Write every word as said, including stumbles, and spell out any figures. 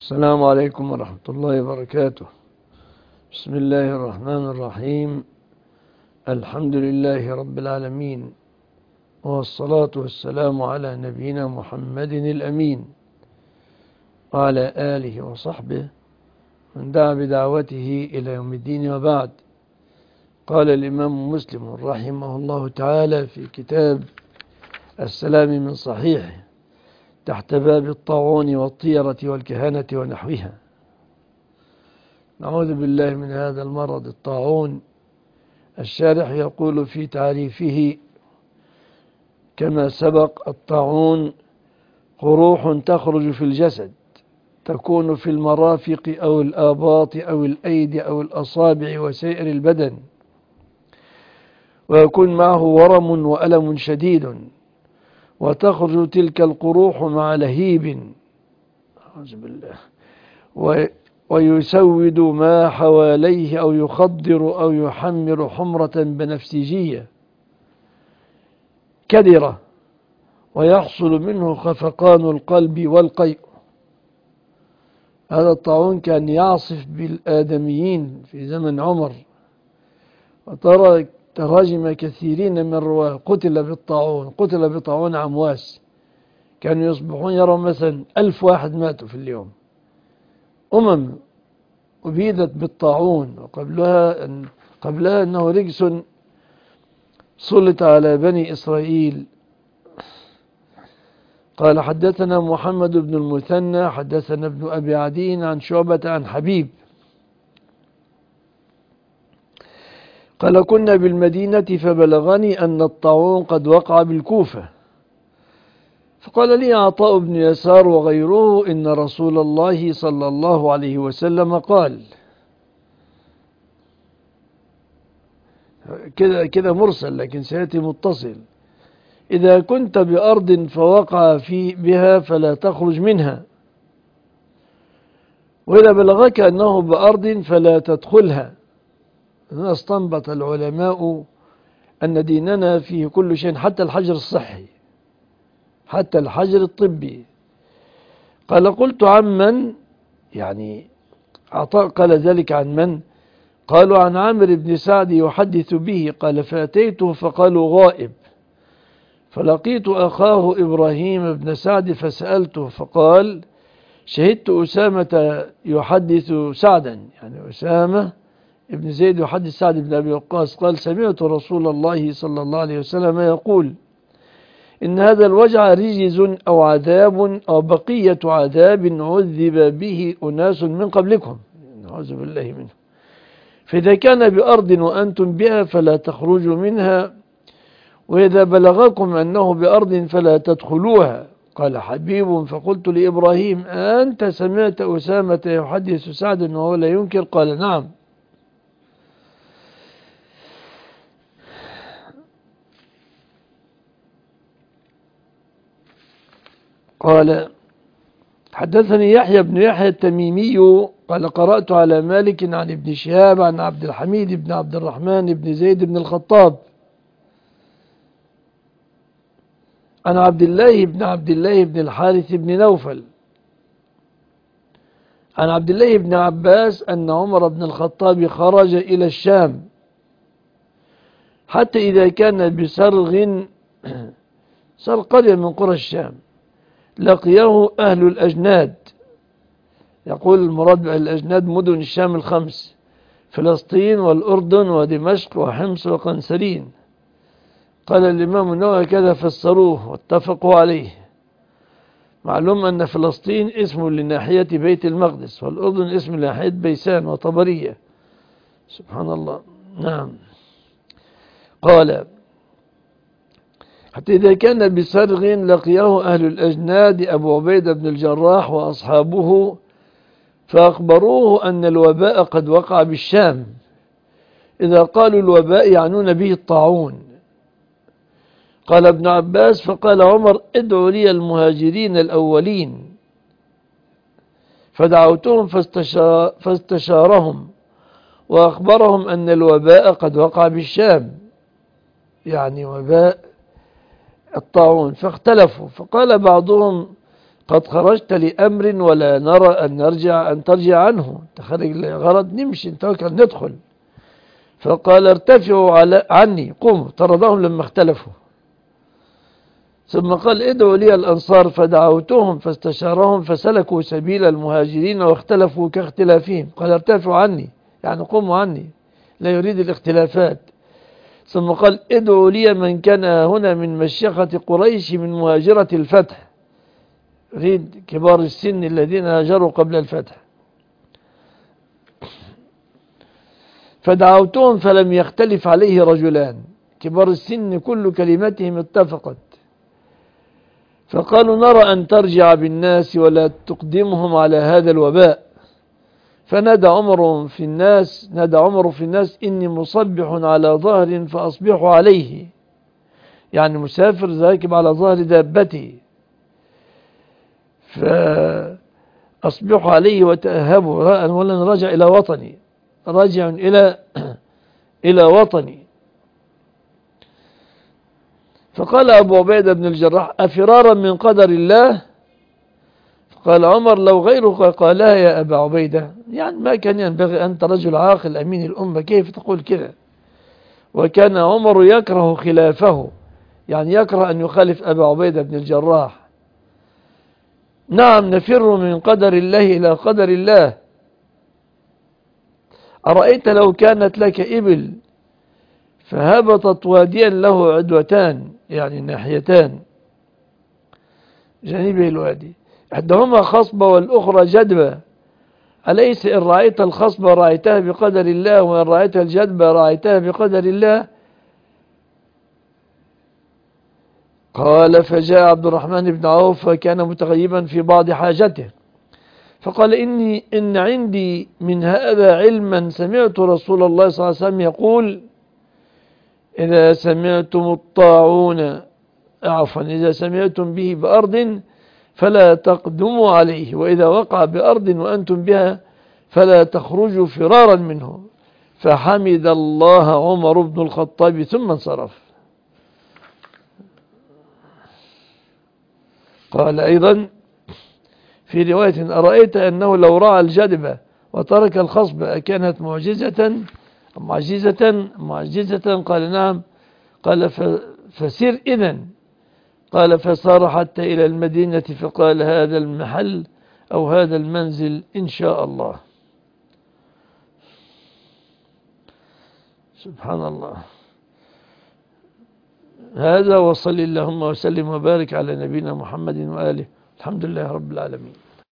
السلام عليكم ورحمة الله وبركاته. بسم الله الرحمن الرحيم. الحمد لله رب العالمين، والصلاة والسلام على نبينا محمد الأمين وعلى آله وصحبه من دعا بدعوته إلى يوم الدين. وبعد، قال الإمام مسلم رحمه الله تعالى في كتاب السلام من صحيحه تحت باب الطاعون والطيرة والكهانة ونحوها: نعوذ بالله من هذا المرض الطاعون. الشارح يقول في تعريفه كما سبق: الطاعون قروح تخرج في الجسد، تكون في المرافق أو الآباط أو الأيدي أو الأصابع وسائر البدن، ويكون معه ورم وألم شديد، وتخرج تلك القروح مع لهيب أعوذ بالله ويسود ما حواليه أو يخضر أو يحمر حمرة بنفسجية كدرة، ويحصل منه خفقان القلب والقيء. هذا الطاعون كان يعصف بالآدميين في زمن عمر، وترى تراجم كثيرين من رواه قتل بالطاعون قتل بطاعون عمواس. كانوا يصبحون يرون مثلا ألف واحد ماتوا في اليوم. أمم أبيدت بالطاعون، وقبلها أن قبلها أنه رجس سلط على بني إسرائيل. قال: حدثنا محمد بن المثنى حدثنا ابن أبي عدي عن شعبة عن حبيب قال: كنا بالمدينة فبلغني أن الطاعون قد وقع بالكوفة، فقال لي عطاء بن يسار وغيره إن رسول الله صلى الله عليه وسلم قال كده كده مرسل لكن سيأتي متصل: إذا كنت بأرض فوقع في بها فلا تخرج منها، وإذا بلغك أنه بأرض فلا تدخلها. هنا استنبط العلماء أن ديننا فيه كل شيء، حتى الحجر الصحي، حتى الحجر الطبي. قال: قلت عمن؟ يعني عطاء قال ذلك عن من؟ قالوا عن عامر بن سعد يحدث به. قال: فأتيته فقالوا غائب، فلقيت أخاه إبراهيم بن سعد فسألته فقال: شهدت أسامة يحدث سعدا، يعني أسامة ابن زيد يحدث سعد بن أبي وقاص، قال: سمعت رسول الله صلى الله عليه وسلم يقول: إن هذا الوجع رجز أو عذاب أو بقية عذاب عذب به أناس من قبلكم، نعوذ بالله منه، فإذا كان بأرض وأنتم بها فلا تخرجوا منها، وإذا بلغكم أنه بأرض فلا تدخلوها. قال حبيب: فقلت لإبراهيم: أنت سمعت أسامة يحدث سعد وهو لا ينكر؟ قال: نعم. قال: حدثني يحيى بن يحيى التميمي قال: قرأت على مالك عن ابن شهاب عن عبد الحميد بن عبد الرحمن بن زيد بن الخطاب عن عبد الله بن عبد الله بن الحارث بن نوفل عن عبد الله بن عباس أن عمر بن الخطاب خرج إلى الشام، حتى إذا كان بسرغ، سرغ قرية من قرى الشام، لقيه أهل الأجناد. يقول المراد بالأجناد مدن الشام الخمس: فلسطين والأردن ودمشق وحمص وقنسرين. قال الإمام النووي كذا فسروه واتفقوا عليه. معلوم أن فلسطين اسم لناحية بيت المقدس، والأردن اسم لناحية بيسان وطبرية. سبحان الله. نعم. قال: حتى إذا كان بسرغ لقيه أهل الأجناد أبو عبيدة بن الجراح وأصحابه، فأخبروه أن الوباء قد وقع بالشام. إذا قالوا الوباء يعنون به الطاعون. قال ابن عباس: فقال عمر: ادعوا لي المهاجرين الأولين، فدعوتهم فاستشار فاستشارهم وأخبرهم أن الوباء قد وقع بالشام، يعني وباء الطاعون. فاختلفوا، فقال بعضهم: قد خرجت لأمر ولا نرى أن نرجع أن ترجع عنه، تخرج لغرض نمشي نتوكل ندخل. فقال ارتفعوا على عني، قوموا، طردهم لما اختلفوا. ثم قال ادعوا لي الأنصار، فدعوتهم فاستشارهم فسلكوا سبيل المهاجرين واختلفوا كاختلافهم. قال ارتفعوا عني يعني قوموا عني، لا يريد الاختلافات. ثم قال ادعوا لي من كان هنا من مشيخة قريش من مهاجرة الفتح، يريد كبار السن الذين هاجروا قبل الفتح. فدعوتهم فلم يختلف عليه رجلان، كبار السن كل كلمتهم اتفقت. فقالوا نرى أن ترجع بالناس ولا تقدمهم على هذا الوباء. فنادى عمر في الناس نادى عمر في الناس إني مصبح على ظهر فأصبح عليه، يعني مسافر راكب على ظهر دابته، فأصبح عليه وتأهبوا أولا رجع إلى وطني، راجع إلى إلى وطني. فقال أبو عبيدة بن الجراح أفرارا من قدر الله؟ قال عمر لو غيرك قالها يا أبا عبيدة، يعني ما كان ينبغي، أنت رجل عاقل أمين الأمة كيف تقول كذا؟ وكان عمر يكره خلافه، يعني يكره أن يخالف أبا عبيدة بن الجراح. نعم نفر من قدر الله إلى قدر الله. أرأيت لو كانت لك إبل فهبطت واديا له عدوتان، يعني ناحيتان جانبي الوادي، إحداهما خصبة والأخرى جدبة، أليس إن رأيت الخصبة رأيتها بقدر الله، وإن رأيت الجدبة رأيتها بقدر الله؟ قال فجاء عبد الرحمن بن عوف فكان متغيبا في بعض حاجته، فقال إني إن عندي من هذا علما سمعت رسول الله صلى الله عليه وسلم يقول إذا سمعتم الطاعون عفوا إذا سمعتم به بأرض فلا تقدموا عليه، وإذا وقع بأرض وأنتم بها فلا تخرجوا فرارا منه. فحمد الله عمر بن الخطاب ثم انصرف. قال أيضا في رواية أرأيت أنه لو رأى الجدبة وترك الخصبة أكانت معجزة معجزة معجزة؟ قال نعم. قال فسر إذن. قال فصار حتى إلى المدينة فقال هذا المحل أو هذا المنزل إن شاء الله. سبحان الله. هذا وصل اللهم وسلم وبارك على نبينا محمد وآله. الحمد لله رب العالمين.